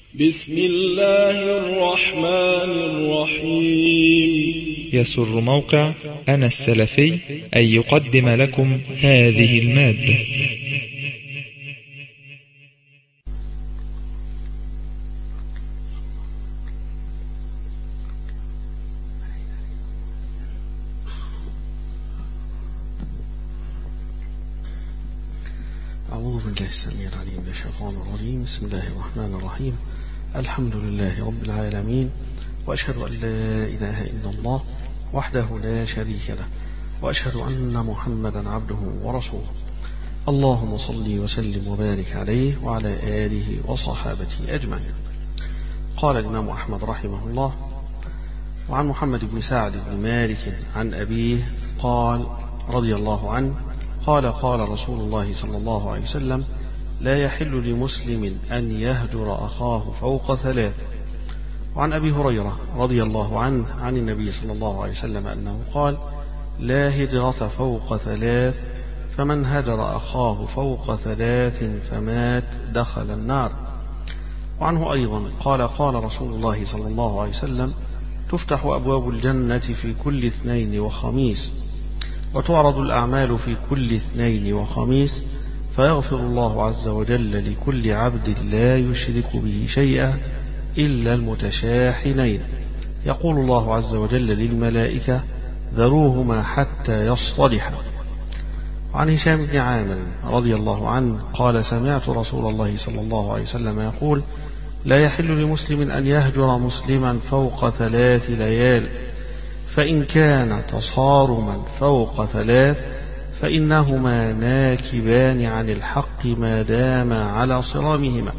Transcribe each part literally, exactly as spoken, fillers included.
بسم الله الرحمن الرحيم. يسر موقع أنا السلفي أن يقدم لكم هذه المادة. أعوذ بالله السميع العليم من الشيطان الرجيم. بسم الله الرحمن الرحيم. الحمد لله رب العالمين، وأشهد أن لا إله إلا الله وحده لا شريك له، وأشهد أن محمدا عبده ورسوله. اللهم صل وسلم وبارك عليه وعلى آله وصحابته أجمعين. قال الإمام أحمد رحمه الله: وعن محمد بن سعد بن مالك عن أبيه قال رضي الله عنه قال قال رسول الله صلى الله عليه وسلم: لا يحل لمسلم أن يهجر أخاه فوق ثلاث. وعن أبي هريرة رضي الله عنه عن النبي صلى الله عليه وسلم أنه قال: لا هجرة فوق ثلاث، فمن هجر أخاه فوق ثلاث فمات دخل النار. وعنه أيضا قال قال رسول الله صلى الله عليه وسلم: تفتح أبواب الجنة في كل اثنين وخميس، وتعرض الأعمال في كل اثنين وخميس، فيغفر الله عز وجل لكل عبد لا يشرك به شيئا إلا المتشاحنين. يقول الله عز وجل للملائكة: ذروهما حتى يصطلحا. عن هشام بن عامر رضي الله عنه قال: سمعت رسول الله صلى الله عليه وسلم يقول: لا يحل لمسلم أن يهجر مسلما فوق ثلاث ليال، فإن كان تصارما فوق ثلاث فإنهما ناكبان عن الحق ما داما على صرامهما،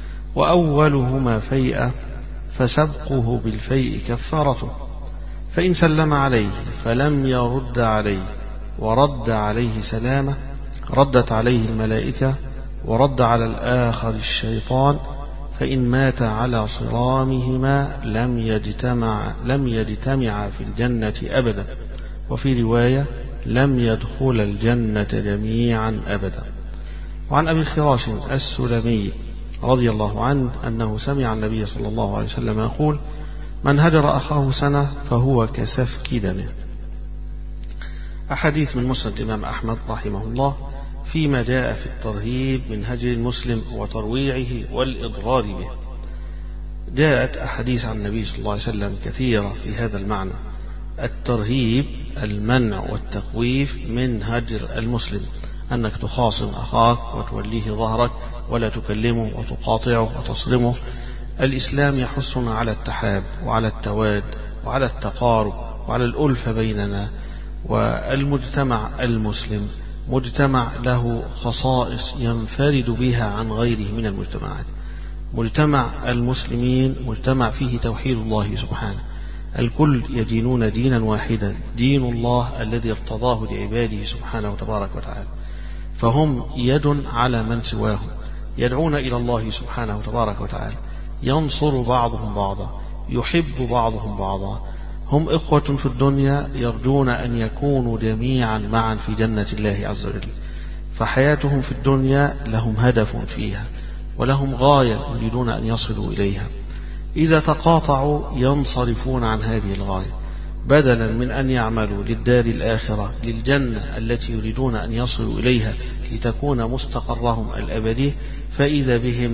وأولهما فيئة فسبقه بالفيء كفارته، فإن سلم عليه فلم يرد عليه ورد عليه سلامه ردت عليه الملائكة، ورد على الآخر الشيطان، فإن مات على صرامهما لم يجتمع لم يجتمع في الجنة أبدا، وفي رواية: لم يدخل الجنة جميعا أبدا. وعن أبي خراش السلمي رضي الله عنه أنه سمع النبي صلى الله عليه وسلم يقول: من هجر أخاه سنة فهو كسفك دمه. أحاديث من مسند الإمام أحمد رحمه الله فيما جاء في الترهيب من هجر المسلم وترويعه والإضرار به. جاءت أحاديث عن النبي صلى الله عليه وسلم كثيرة في هذا المعنى. الترهيب المنع والتخويف من هجر المسلم، أنك تخاصم أخاك وتوليه ظهرك ولا تكلمه وتقاطعه وتصرمه. الإسلام يحثنا على التحاب وعلى التواد وعلى التقارب وعلى الألفة بيننا. والمجتمع المسلم مجتمع له خصائص ينفرد بها عن غيره من المجتمعات. مجتمع المسلمين مجتمع فيه توحيد الله سبحانه، الكل يدينون دينا واحدا، دين الله الذي ارتضاه لعباده سبحانه وتبارك وتعالى، فهم يد على من سواهم، يدعون إلى الله سبحانه وتبارك وتعالى، ينصر بعضهم بعضا، يحب بعضهم بعضا، هم إخوة في الدنيا يرجون أن يكونوا جميعا معا في جنة الله عز وجل. فحياتهم في الدنيا لهم هدف فيها ولهم غاية يريدون أن يصلوا إليها. إذا تقاطعوا ينصرفون عن هذه الغاية، بدلا من أن يعملوا للدار الآخرة للجنة التي يريدون أن يصلوا إليها لتكون مستقرهم الأبدي، فإذا بهم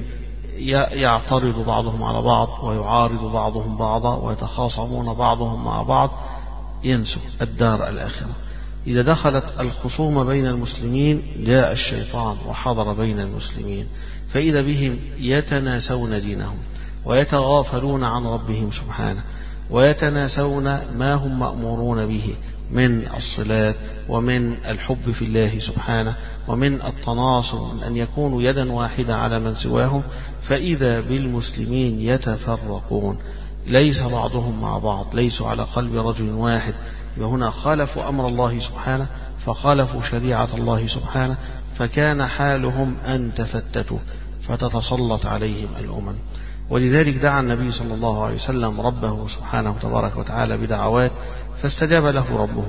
يعترض بعضهم على بعض ويعارض بعضهم بعضا ويتخاصمون بعضهم مع بعض، ينسوا الدار الآخرة. إذا دخلت الخصومة بين المسلمين جاء الشيطان وحضر بين المسلمين، فإذا بهم يتناسون دينهم ويتغافلون عن ربهم سبحانه، ويتناسون ما هم مأمورون به من الصلاة ومن الحب في الله سبحانه ومن التناصر، من أن يكونوا يدا واحدة على من سواهم. فإذا بالمسلمين يتفرقون، ليس بعضهم مع بعض، ليسوا على قلب رجل واحد. وهنا خالفوا أمر الله سبحانه، فخالفوا شريعة الله سبحانه، فكان حالهم أن تفتتوا فتتسلط عليهم الأمم. ولذلك دعا النبي صلى الله عليه وسلم ربه سبحانه تبارك وتعالى بدعوات فاستجاب له ربه.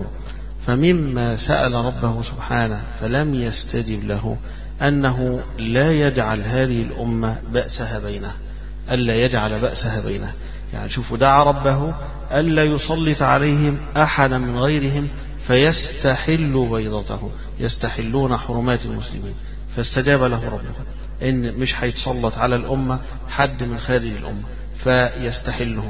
فمما سأل ربه سبحانه فلم يستجب له أنه لا يجعل هذه الأمة بأسها بينها، ألا يجعل بأسها بينه. يعني شوفوا دعا ربه ألا يسلط عليهم أحدا من غيرهم فيستحل بيضته، يستحلون حرمات المسلمين، فاستجاب له ربه إن مش هيتسلط على الأمة حد من خارج الأمة فيستحلهم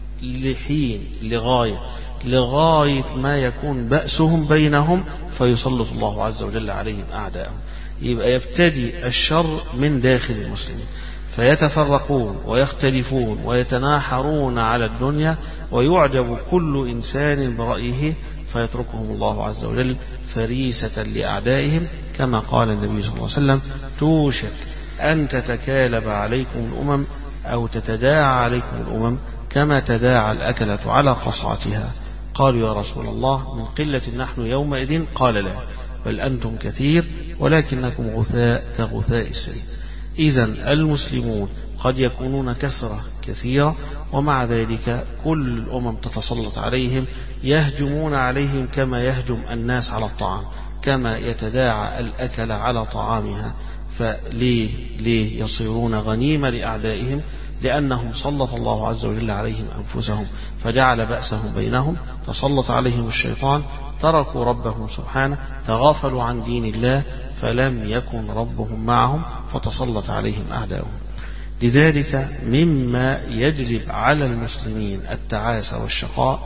لحين لغاية لغاية ما يكون بأسهم بينهم فيسلط الله عز وجل عليهم أعداءهم. يبقى يبتدي الشر من داخل المسلمين فيتفرقون ويختلفون ويتناحرون على الدنيا ويعجب كل إنسان برأيه فيتركهم الله عز وجل فريسة لأعدائهم، كما قال النبي صلى الله عليه وسلم: توشك أن تتكالب عليكم الأمم أو تتداعى عليكم الأمم كما تداعى الأكلة على قصعتها. قالوا: يا رسول الله من قلة نحن يومئذ؟ قال: لا، بل أنتم كثير ولكنكم غثاء كغثاء السيل. إذن المسلمون قد يكونون كثرة كثيرة ومع ذلك كل الأمم تتسلط عليهم، يهجمون عليهم كما يهجم الناس على الطعام، كما يتداعى الأكل على طعامها. فليه ليه يصيرون غنيمة لأعدائهم؟ لأنهم سلط الله عز وجل عليهم أنفسهم فجعل بأسهم بينهم، تسلط عليهم الشيطان، تركوا ربهم سبحانه، تغافلوا عن دين الله فلم يكن ربهم معهم فتسلط عليهم أعداؤهم. لذلك مما يجلب على المسلمين التعاسة والشقاء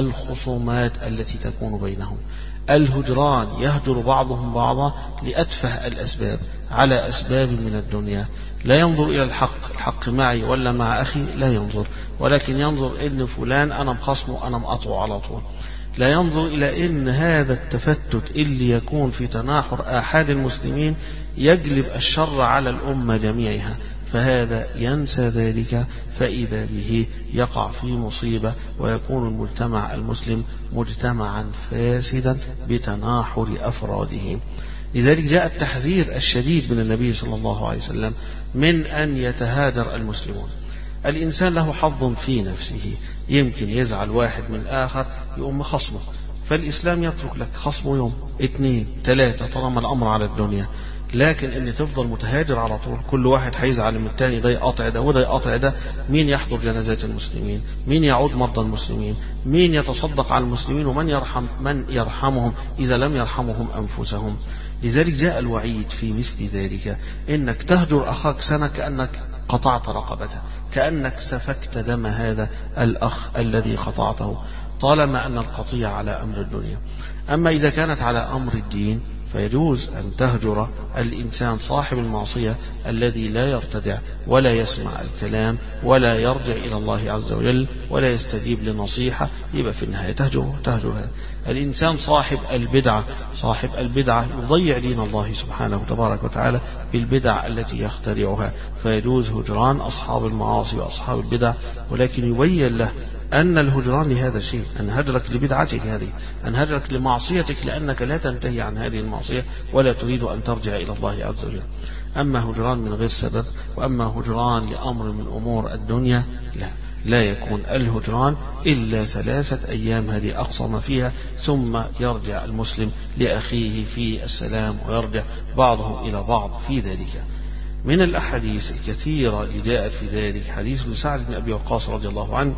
الخصومات التي تكون بينهم، الهجران، يهجر بعضهم بعضا لأتفه الأسباب على أسباب من الدنيا، لا ينظر إلى الحق، الحق معي ولا مع أخي، لا ينظر، ولكن ينظر إن فلان أنا مخصمه أنا مقطعه على طول، لا ينظر إلى إن هذا التفتت اللي يكون في تناحر آحاد المسلمين يجلب الشر على الأمة جميعها، فهذا ينسى ذلك فإذا به يقع في مصيبة ويكون المجتمع المسلم مجتمعا فاسدا بتناحر أفراده. لذلك جاء التحذير الشديد من النبي صلى الله عليه وسلم من أن يتهاجر المسلمون. الإنسان له حظ في نفسه، يمكن يزعل واحد من آخر يقوم خصمه، فالإسلام يترك لك خصمه يوم اثنين ثلاثة طالما الأمر على الدنيا. لكن ان تفضل متهاجر على طول، كل واحد هيزعل من الثاني، ده يقاطع ده وده يقاطع ده، مين يحضر جنازات المسلمين؟ مين يعود مرضى المسلمين؟ مين يتصدق على المسلمين؟ ومن يرحم من يرحمهم إذا لم يرحمهم أنفسهم؟ لذلك جاء الوعيد في مثل ذلك، إنك تهجر أخاك سنة كأنك قطعت رقبته، كأنك سفكت دم هذا الأخ الذي قطعته، طالما أن القطيع على أمر الدنيا. أما إذا كانت على أمر الدين فيجوز أن تهجر الإنسان صاحب المعصية الذي لا يرتدع ولا يسمع الكلام ولا يرجع إلى الله عز وجل ولا يستجيب لنصيحة، يبقى في النهاية تهجر تهجر الإنسان صاحب البدعة، صاحب البدعة يضيع دين الله سبحانه تبارك وتعالى بالبدع التي يخترعها، فيجوز هجران أصحاب المعاصي وأصحاب البدع، ولكن يبين له أن الهجران لهذا الشيء، أن هجرك لبدعتك هذه، أن هجرك لمعصيتك لأنك لا تنتهي عن هذه المعصية ولا تريد أن ترجع إلى الله عز وجل. أما هجران من غير سبب وأما هجران لأمر من أمور الدنيا لا لا يكون الهجران إلا ثلاثة أيام، هذه أقصى ما فيها، ثم يرجع المسلم لأخيه في السلام ويرجع بعضهم إلى بعض في ذلك. من الأحاديث الكثيرة اللي جاءت في ذلك حديث سعد بن أبي وقاص رضي الله عنه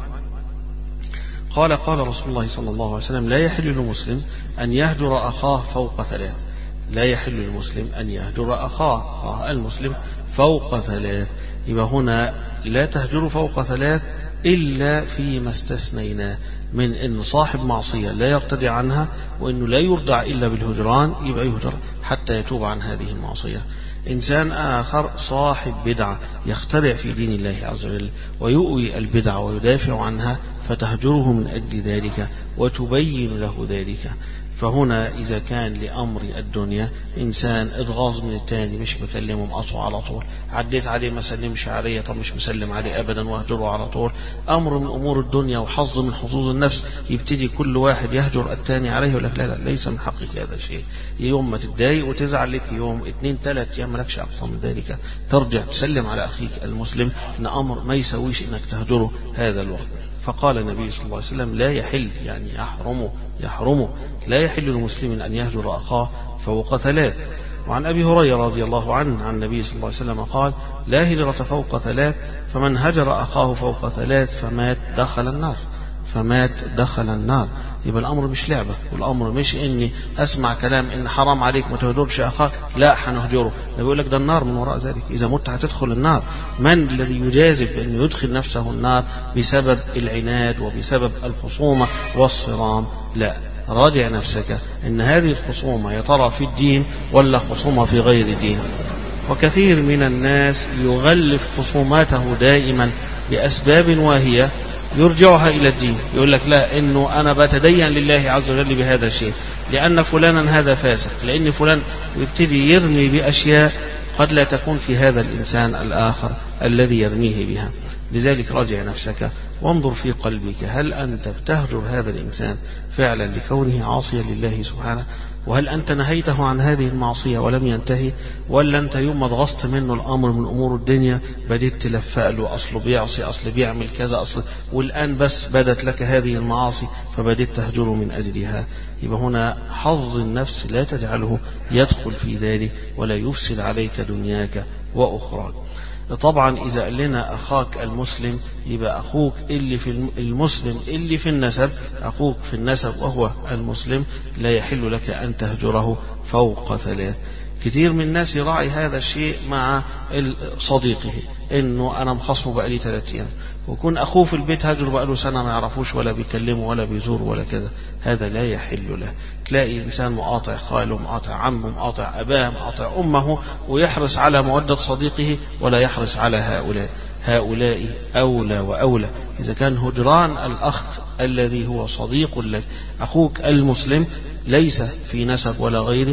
قال: قال رسول الله صلى الله عليه وسلم: لا يحل للمسلم أن يهجر أخاه فوق ثلاث. لا يحل للمسلم أن يهجر أخاه أخاه المسلم فوق ثلاث. يبقى هنا لا تهجر فوق ثلاث إلا فيما استثنيناه من أن صاحب معصية لا يرتدع عنها وأنه لا يرضع إلا بالهجران، يبقى يهجر حتى يتوب عن هذه المعصية. إنسان آخر صاحب بدعة يخترع في دين الله عز وجل ويؤوي البدعة ويدافع عنها، فتهجره من أجل ذلك وتبين له ذلك. فهنا إذا كان لأمر الدنيا إنسان اتغاظ من التاني، مش مكلمه مقطعه على طول، عديت عليه ما سلمش عليه، طب مش مسلم عليه أبدا وهجره على طول، أمر من أمور الدنيا وحظ من حظوظ النفس، يبتدي كل واحد يهجر التاني عليه ويقول لك لا لا ليس من حقك هذا الشيء. يوم ما تتضايق وتزعل لك يوم اثنين ثلاث أيام مالكش أقصى من ذلك، ترجع تسلم على أخيك المسلم، إن أمر ما يسويش إنك تهجره هذا الوقت. فقال النبي صلى الله عليه وسلم: لا يحل، يعني يحرمه يحرمه لا يحل لمسلم أن يهجر أخاه فوق ثلاث. وعن أبي هريرة رضي الله عنه عن النبي صلى الله عليه وسلم قال لا هجرة فوق ثلاث فمن هجر أخاه فوق ثلاث فمات دخل النار فمات دخل النار. يبقى الأمر مش لعبة، والأمر مش إني أسمع كلام إن حرام عليك ما تهجرش أخاك، لا هنهجره، ده بيقول لك ده النار من وراء ذلك، إذا مت هتدخل النار. من الذي يجازف بأنه يدخل نفسه النار بسبب العناد وبسبب الخصومة والصرام؟ لا، راجع نفسك إن هذه الخصومة يا ترى في الدين ولا خصومة في غير الدين. وكثير من الناس يغلف خصوماته دائما بأسباب واهية يرجعها إلى الدين، يقول لك لا إنه أنا بتدين لله عز وجل بهذا الشيء لأن فلانا هذا فاسق، لأن فلان يبتدي يرمي بأشياء قد لا تكون في هذا الإنسان الآخر الذي يرميه بها. لذلك راجع نفسك وانظر في قلبك، هل أنت بتهجر هذا الإنسان فعلا لكونه عاصيا لله سبحانه؟ وهل أنت نهيته عن هذه المعصية ولم ينتهي؟ ولا أنت يوم ما ضغطت منه الأمر من أمور الدنيا بديت تلفق له أصله بيعصي، أصله بيعمل كذا، أصله والآن بس بدت لك هذه المعاصي فبديت تهجره من أجلها؟ يبقى هنا حظ النفس لا تجعله يدخل في ذلك ولا يفسد عليك دنياك وأخراك. طبعا إذا قال لنا أخاك المسلم يبقى أخوك اللي في المسلم اللي في النسب، أخوك في النسب وهو المسلم لا يحل لك أن تهجره فوق ثلاث. كثير من الناس يراعي هذا الشيء مع صديقه، إنه أنا مخصمه بقالي ثلاثة أيام ويكون أخوه في البيت هاجر بقاله سنة ما يعرفوش ولا بيكلمه ولا بيزور ولا كذا، هذا لا يحل له. تلاقي إنسان مقاطع خاله، مقاطع عمه، مقاطع أباه، مقاطع أمه، ويحرص على مودة صديقه ولا يحرص على هؤلاء. هؤلاء أولى وأولى. إذا كان هجران الأخ الذي هو صديق لك، أخوك المسلم ليس في نسب ولا غيره،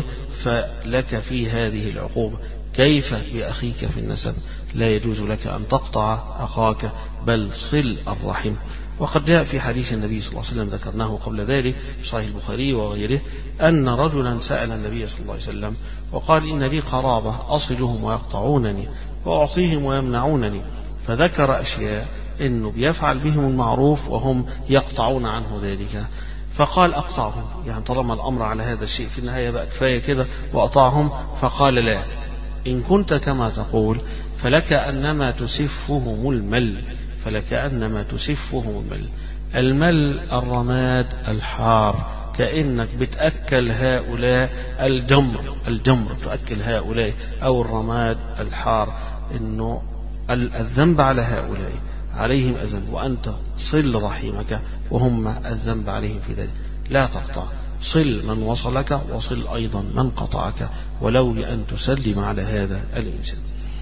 فلك في هذه العقوبة. كيف بأخيك في النسب؟ لا يجوز لك أن تقطع أخاك بل صل الرحم. وقد جاء في حديث النبي صلى الله عليه وسلم ذكرناه قبل ذلك في صحيح البخاري وغيره أن رجلا سأل النبي صلى الله عليه وسلم وقال إن لي قرابة أصلهم ويقطعونني وأعطيهم ويمنعونني، فذكر أشياء إنه بيفعل بهم المعروف وهم يقطعون عنه ذلك، فقال أقطعهم، يعني طالما الأمر على هذا الشيء في النهاية بقى كفاية كده وأقطعهم؟ فقال لا، إن كنت كما تقول فلك أنما تسفهم المل، فلك أنما تسفهم المل. المل الرماد الحار، كأنك بتأكل هؤلاء الجمر، الجمر تؤكل هؤلاء أو الرماد الحار، إنه الذنب على هؤلاء عليهم الذنب وأنت صل رحمك وهم الذنب عليهم في ذلك. لا تقطع، صل من وصلك وصل أيضا من قطعك ولو بأن تسلم على هذا الإنسان.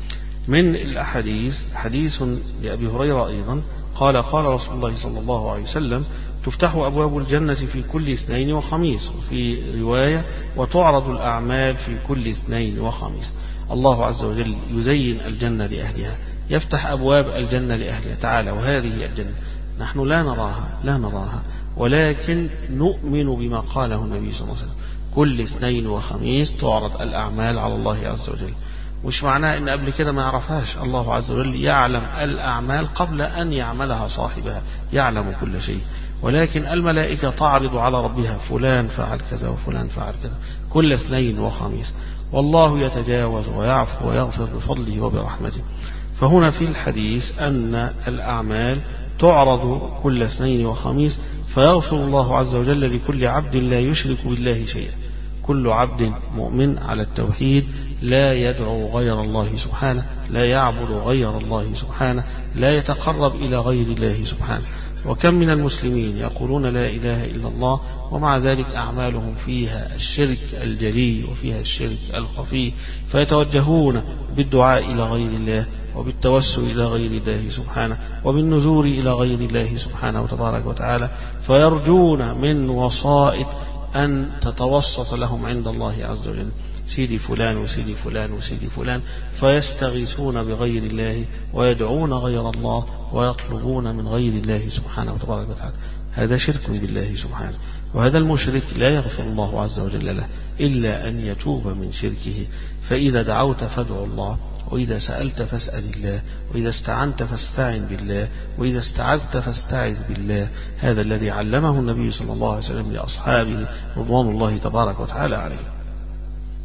من الأحاديث حديث لأبي هريرة أيضا قال قال رسول الله صلى الله عليه وسلم تفتح أبواب الجنة في كل اثنين وخميس، وفي رواية وتعرض الأعمال في كل اثنين وخميس. الله عز وجل يزين الجنة لأهلها، يفتح أبواب الجنة لأهلها. تعالى وهذه الجنة نحن لا نراها لا نراها ولكن نؤمن بما قاله النبي صلى الله عليه وسلم، كل اثنين وخميس تعرض الأعمال على الله عز وجل. مش معناه ان قبل كده ما يعرفهاش، الله عز وجل يعلم الأعمال قبل أن يعملها صاحبها، يعلم كل شيء، ولكن الملائكة تعرض على ربها فلان فعل كذا وفلان فعل كذا كل اثنين وخميس، والله يتجاوز ويعفو ويغفر بفضله وبرحمته. فهنا في الحديث أن الأعمال تعرض كل اثنين وخميس، فيغفر الله عز وجل لكل عبد لا يشرك بالله شيئا، كل عبد مؤمن على التوحيد لا يدعو غير الله سبحانه، لا يعبد غير الله سبحانه، لا يتقرب إلى غير الله سبحانه. وكم من المسلمين يقولون لا إله إلا الله ومع ذلك أعمالهم فيها الشرك الجلي وفيها الشرك الخفي، فيتوجهون بالدعاء إلى غير الله وبالتوسل إلى غير الله سبحانه وبالنذور إلى غير الله سبحانه وتبارك وتعالى، فيرجون من وسائط أن تتوسط لهم عند الله عز وجل، سيدي فلان وسيدي فلان وسيدي فلان، فيستغيثون بغير الله ويدعون غير الله ويطلبون من غير الله سبحانه وتبارك وتعالى. هذا شرك بالله سبحانه، وهذا المشرك لا يغفر الله عز وجل له إلا أن يتوب من شركه. فإذا دعوت فادعوا الله، وإذا سألت فاسأل الله، وإذا استعنت فاستعن بالله، وإذا استعذت فاستعذ بالله. هذا الذي علمه النبي صلى الله عليه وسلم لأصحابه رضوان الله تبارك وتعالى عليه.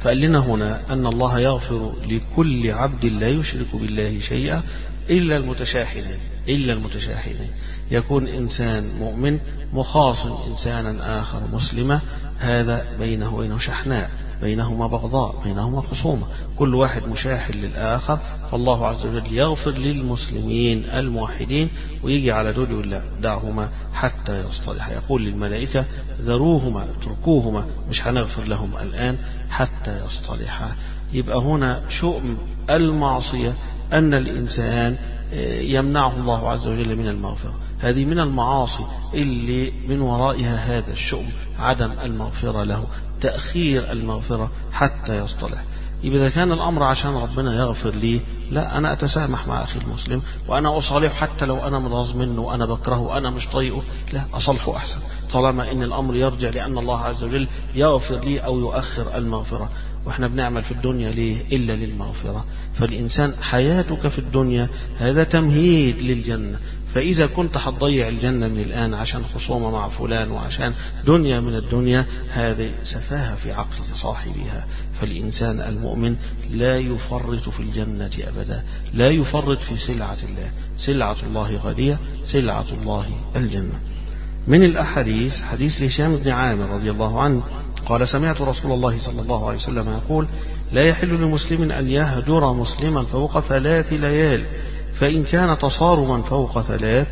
فقال لنا هنا أن الله يغفر لكل عبد لا يشرك بالله شيئا إلا المتشاحنين إلا المتشاحنين يكون إنسان مؤمن مخاصم إنسانا آخر مسلما، هذا بينه وبينه شحناء، بينهما بغضاء، بينهما خصومة، كل واحد مشاحن للآخر، فالله عز وجل يغفر للمسلمين الموحدين ويجي على دول يقول لا دعهما حتى يصطلح، يقول للملائكة ذروهما اتركوهما مش هنغفر لهم الآن حتى يصطلحا. يبقى هنا شؤم المعصية أن الإنسان يمنعه الله عز وجل من المغفرة، هذه من المعاصي اللي من ورائها هذا الشؤم، عدم المغفرة له، تأخير المغفرة حتى يصطلح. يبقى إذا كان الأمر عشان ربنا يغفر لي، لا أنا أتسامح مع أخي المسلم وأنا أصالحه حتى لو أنا متغاظ منه وأنا بكرهه وأنا مش طايقه، لا أصلحه أحسن طالما إن الأمر يرجع لأن الله عز وجل يغفر لي أو يؤخر المغفرة. وإحنا بنعمل في الدنيا ليه إلا للمغفرة؟ فالإنسان حياتك في الدنيا هذا تمهيد للجنة، فإذا كنت هتضيع الجنة من الآن عشان خصومة مع فلان وعشان دنيا من الدنيا، هذه سفاهة في عقل صاحبها. فالإنسان المؤمن لا يفرط في الجنة أبدا، لا يفرط في سلعة الله، سلعة الله غالية، سلعة الله الجنة. من الأحاديث حديث هشام بن عامر رضي الله عنه قال سمعت رسول الله صلى الله عليه وسلم يقول لا يحل لمسلم أن يهجر مسلما فوق ثلاث ليال، فإن كان تصارما فوق ثلاث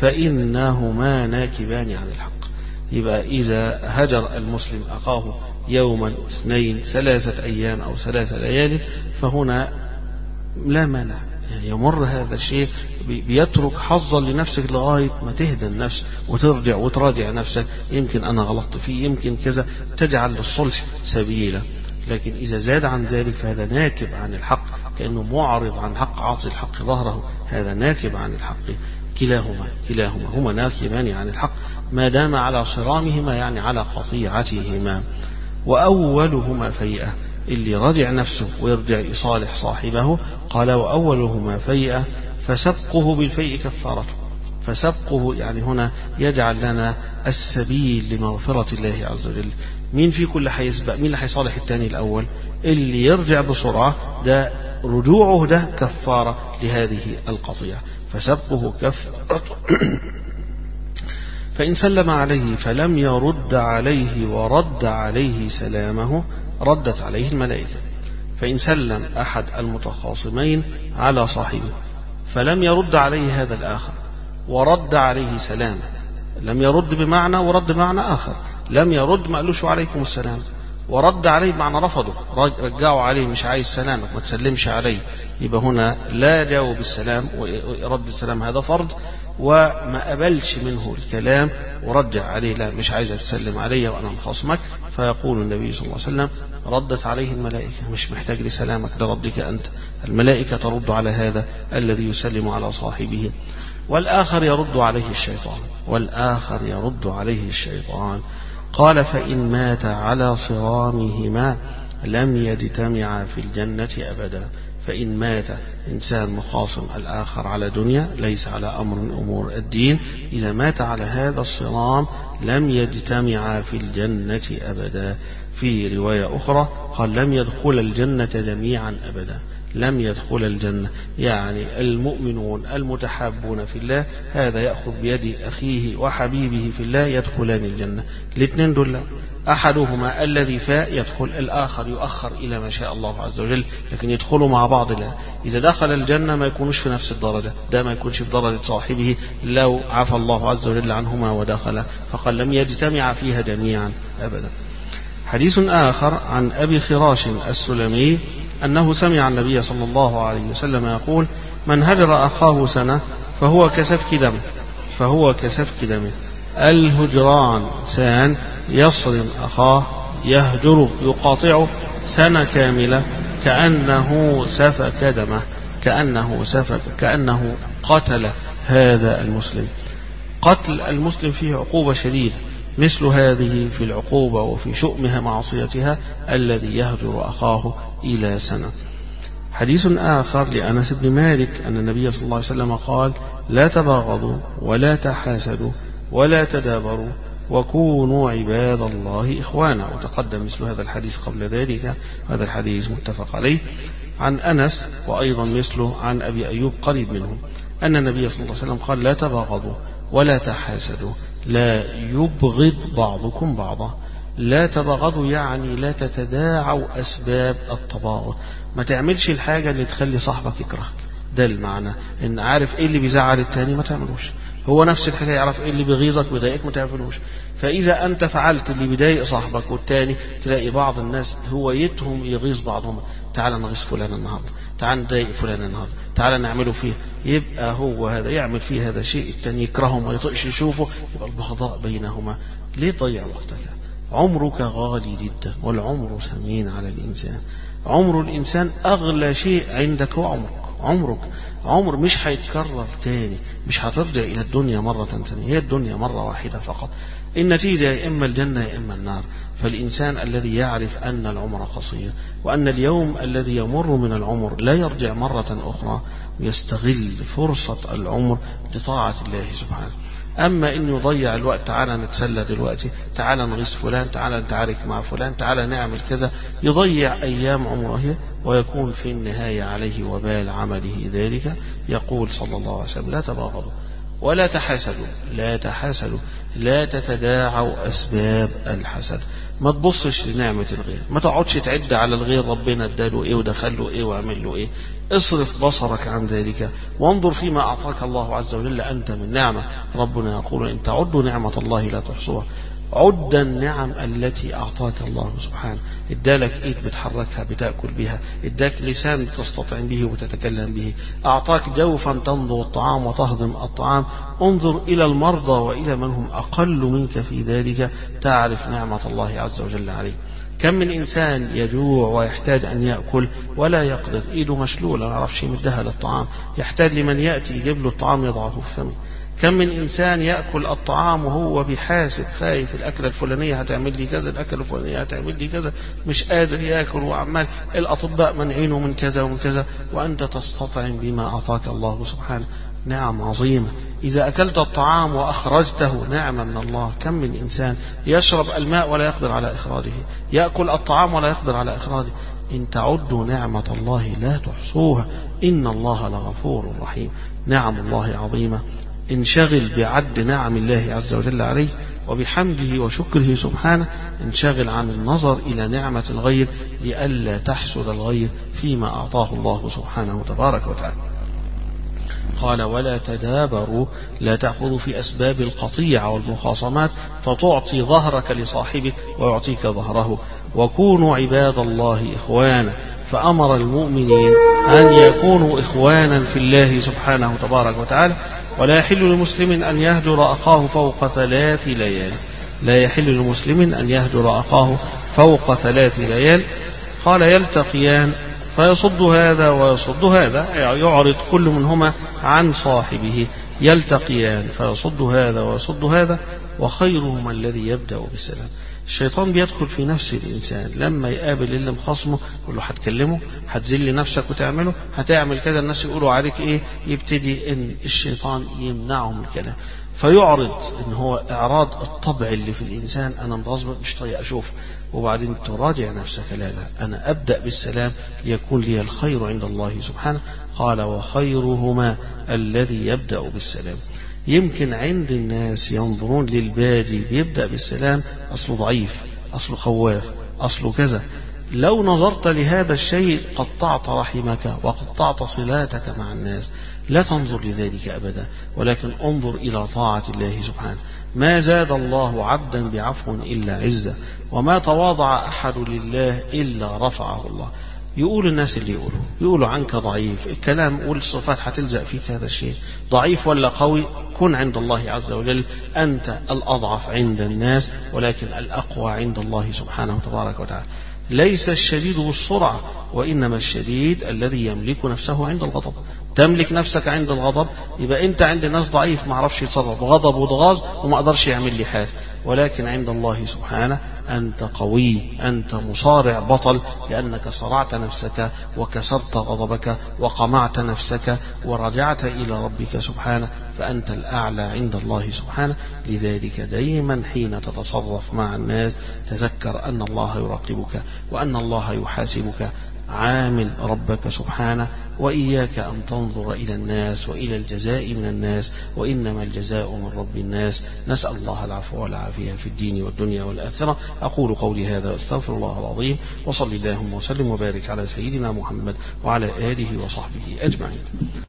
فإنهما ناكبان عن الحق. يبقى إذا هجر المسلم أخاه يوما اثنين ثلاثة أيام أو ثلاثة ليال فهنا لا مانع، يعني يمر هذا الشيء، بيترك حظا لنفسك لغاية ما تهدى النفس وترجع وتراجع نفسك، يمكن أنا غلطت فيه، يمكن كذا، تجعل للصلح سبيلا. لكن إذا زاد عن ذلك فهذا ناكب عن الحق، كأنه معرض عن الحق، عاطي الحق ظهره، هذا ناكب عن الحق. كلاهما كلاهما هما ناكبان عن الحق ما دام على صرامهما، يعني على قطيعتهما. وأولهما فيئة، اللي رجع نفسه ويرجع يصالح صاحبه، قال وأولهما فيئة فسبقه بالفيء كفارته. فسبقه يعني هنا يجعل لنا السبيل لمغفرة الله عز وجل. مين فيكم اللي هيسبق؟ مين اللي هيصالح الثاني الأول؟ اللي يرجع بسرعة، ده رجوعه ده كفارة لهذه القضية. فسبقه كفارته. فإن سلم عليه فلم يرد عليه ورد عليه سلامه ردت عليه الملائكة. فإن سلم أحد المتخاصمين على صاحبه فلم يرد عليه هذا الآخر ورد عليه سلامه، لم يرد بمعنى ورد بمعنى آخر، لم يرد ما قالوش عليكم السلام، ورد عليه بمعنى رفضه، رجعوا عليه مش عايز سلامك ما تسلمش عليه. يبقى هنا لا جاوب السلام ورد السلام هذا فرض، وما قبلش منه الكلام ورجع عليه لا مش عايز تسلم علي وأنا مخاصمك. فيقول النبي صلى الله عليه وسلم ردت عليه الملائكة، مش محتاج لسلامك لردك أنت، الملائكة ترد على هذا الذي يسلم على صاحبه. والآخر يرد عليه الشيطان، والآخر يرد عليه الشيطان. قال فإن مات على صرامهما لم يجتمعا في الجنة أبدا. فإن مات إنسان مخاصم الآخر على دنيا ليس على أمر من أمور الدين، إذا مات على هذا الصرام لم يجتمعا في الجنة أبدا. في رواية أخرى قال لم يدخل الجنة جميعا أبدا، لم يدخل الجنة، يعني المؤمنون المتحابون في الله هذا يأخذ بيد أخيه وحبيبه في الله يدخلان الجنة. الاثنين دول أحدهما الذي فاء يدخل، الآخر يؤخر إلى ما شاء الله عز وجل، لكن يدخلوا مع بعض. لا إذا دخل الجنة ما يكونوش في نفس الدرجة، ده ما يكونش في درجة صاحبه لو عفى الله عز وجل عنهما ودخل، فقال لم يجتمع فيها جميعا أبدا. حديث آخر عن أبي خراش السلمي أنه سمع النبي صلى الله عليه وسلم يقول من هجر أخاه سنة فهو كسفك دمه، فهو كسفك دمه. الهجران سان يصرم أخاه، يهجر يقاطعه سنة كاملة كأنه سفك دمه، كأنه سفك كأنه قتل هذا المسلم. قتل المسلم فيه عقوبة شديدة، مثل هذه في العقوبة وفي شؤمها معصيتها الذي يهجر أخاه إلى سنة. حديث آخر لأنس بن مالك أن النبي صلى الله عليه وسلم قال لا تباغضوا ولا تحاسدوا ولا تدابروا وكونوا عباد الله إخوانا. وتقدم مثل هذا الحديث قبل ذلك، هذا الحديث متفق عليه عن أنس، وأيضا مثله عن أبي أيوب قريب منه، أن النبي صلى الله عليه وسلم قال: لا تباغضوا ولا تحاسدوا، لا يبغض بعضكم بعضا. لا تباغضوا يعني لا تتداعوا أسباب التباغض، ما تعملش الحاجة اللي تخلي صاحبك يكرهك. ده المعنى، إن عارف إيه اللي بيزعل التاني ما تعملوش، هو نفس الحكاية يعرف إيه اللي بيغيظك ويضايقك ما تعملوش. فإذا أنت فعلت اللي بيضايق صاحبك والتاني، تلاقي بعض الناس هوايتهم يغيظ بعضهم، تعال نغيظ فلان النهارده، تعال نضايق فلان النهارده، تعال نعمله فيه، يبقى هو هذا يعمل فيه هذا الشيء، التاني يكرهه ما يطيقش يشوفه، يبقى البغضاء بينهما. ليه تضيع وقتك؟ عمرك غالي جدا، والعمر ثمين على الإنسان. عمر الإنسان أغلى شيء عندك هو عمرك. عمرك عمر مش هيتكرر تاني، مش هترجع إلى الدنيا مرة ثانية، هي الدنيا مرة واحدة فقط. النتيجة يا إما الجنة يا إما النار. فالإنسان الذي يعرف أن العمر قصير، وأن اليوم الذي يمر من العمر لا يرجع مرة أخرى، يستغل فرصة العمر لطاعة الله سبحانه. أما إن يضيع الوقت، تعالى نتسلى دلوقتي، تعالى نغيظ فلان، تعالى نتعارك مع فلان، تعالى نعمل كذا، يضيع أيام عمره ويكون في النهاية عليه وبال عمله ذلك. يقول صلى الله عليه وسلم: لا تباغضوا ولا تحاسدوا، لا تحاسدوا، لا تتداعوا أسباب الحسد. ما تبصش لنعمة الغير، ما تقعدش تعد على الغير ربنا اداله ايه ودخله ايه وعمل له ايه. اصرف بصرك عن ذلك وانظر فيما أعطاك الله عز وجل أنت من نعمة. ربنا يقول: إن تعدوا نعمة الله لا تحصوها. عد النعم التي أعطاك الله سبحانه. ادالك ايد بتحركها بتأكل بها، اداك لسان تستطعم به وتتكلم به، أعطاك جوفا تمضغ الطعام وتهضم الطعام. انظر إلى المرضى وإلى من هم أقل منك في ذلك، تعرف نعمة الله عز وجل عليه. كم من إنسان يجوع ويحتاج أن يأكل ولا يقدر، إيده مشلولة ما يعرفش يمدها للطعام، يحتاج لمن يأتي يجيب له الطعام يضعه في فمه. كم من إنسان يأكل الطعام وهو بيحاسب، خايف الأكلة الفلانية هتعمل لي كذا، الأكلة الفلانية هتعمل لي كذا، مش قادر يأكل، وعمال الأطباء منعينه من كذا ومن كذا، وأنت تستطعم بما أعطاك الله سبحانه. نعم عظيمة. إذا أكلت الطعام وأخرجته نعمة من الله. كم من إنسان يشرب الماء ولا يقدر على إخراجه، يأكل الطعام ولا يقدر على إخراجه. إن تعدوا نعمة الله لا تحصوها، إن الله لغفور رحيم. نعم الله عظيمة. انشغل بعد نعم الله عز وجل عليه وبحمده وشكره سبحانه، انشغل عن النظر إلى نعمة الغير لئلا تحسد الغير فيما أعطاه الله سبحانه تبارك وتعالى. قال: ولا تدابروا، لا تأخذوا في أسباب القطيعة والمخاصمات فتعطي ظهرك لصاحبك ويعطيك ظهره. وكونوا عباد الله إخوانا، فأمر المؤمنين أن يكونوا إخوانا في الله سبحانه تبارك وتعالى. ولا يحل لمسلم أن يهجر أخاه فوق ثلاث ليال، لا يحل لمسلم أن يهجر أخاه فوق ثلاث ليال. قال: يلتقيان فيصد هذا ويصد هذا، يعرض كل منهما عن صاحبه. يلتقيان فيصد هذا ويصد هذا، وخيرهما الذي يبدأ بالسلام. الشيطان بيدخل في نفس الإنسان لما يقابل اللي مخاصمه، يقول له: هتكلمه، هتذل نفسك وتعمله، هتعمل كذا، الناس يقولوا عليك إيه، يبتدي إن الشيطان يمنعه من الكلام، فيعرض إن هو إعراض الطبع اللي في الإنسان، أنا متغصب مش طايق أشوف، وبعدين تراجع نفسك، لا لا أنا أبدأ بالسلام ليكون لي الخير عند الله سبحانه. قال: وخيرهما الذي يبدأ بالسلام. يمكن عند الناس ينظرون للبادي بيبدأ بالسلام أصله ضعيف، أصله خواف، أصله كذا. لو نظرت لهذا الشيء قطعت رحمك وقطعت صلاتك مع الناس. لا تنظر لذلك أبدا، ولكن انظر إلى طاعة الله سبحانه. ما زاد الله عبدا بعفو إلا عزة، وما تواضع أحد لله إلا رفعه الله. يقول الناس اللي يقولوا يقولوا عنك ضعيف، الكلام والصفات هتلزق فيك هذا الشيء، ضعيف ولا قوي، كن عند الله عز وجل أنت الأضعف عند الناس، ولكن الأقوى عند الله سبحانه تبارك وتعالى. ليس الشديد بالسرعة، وإنما الشديد الذي يملك نفسه عند الغضب. تملك نفسك عند الغضب، يبقى أنت عند الناس ضعيف ما عرفش يتصرف، غضب وضغاظ وما قدرش يعمل لي حاجة. ولكن عند الله سبحانه أنت قوي، أنت مصارع بطل، لأنك صرعت نفسك وكسرت غضبك وقمعت نفسك ورجعت إلى ربك سبحانه، فأنت الأعلى عند الله سبحانه. لذلك دائما حين تتصرف مع الناس تذكر أن الله يراقبك وأن الله يحاسبك، عامل ربك سبحانه، وإياك أن تنظر إلى الناس وإلى الجزاء من الناس، وإنما الجزاء من رب الناس. نسأل الله العفو والعافية في الدين والدنيا والآخرة. أقول قولي هذا واستغفر الله العظيم، وصل اللهم وسلم وبارك على سيدنا محمد وعلى آله وصحبه أجمعين.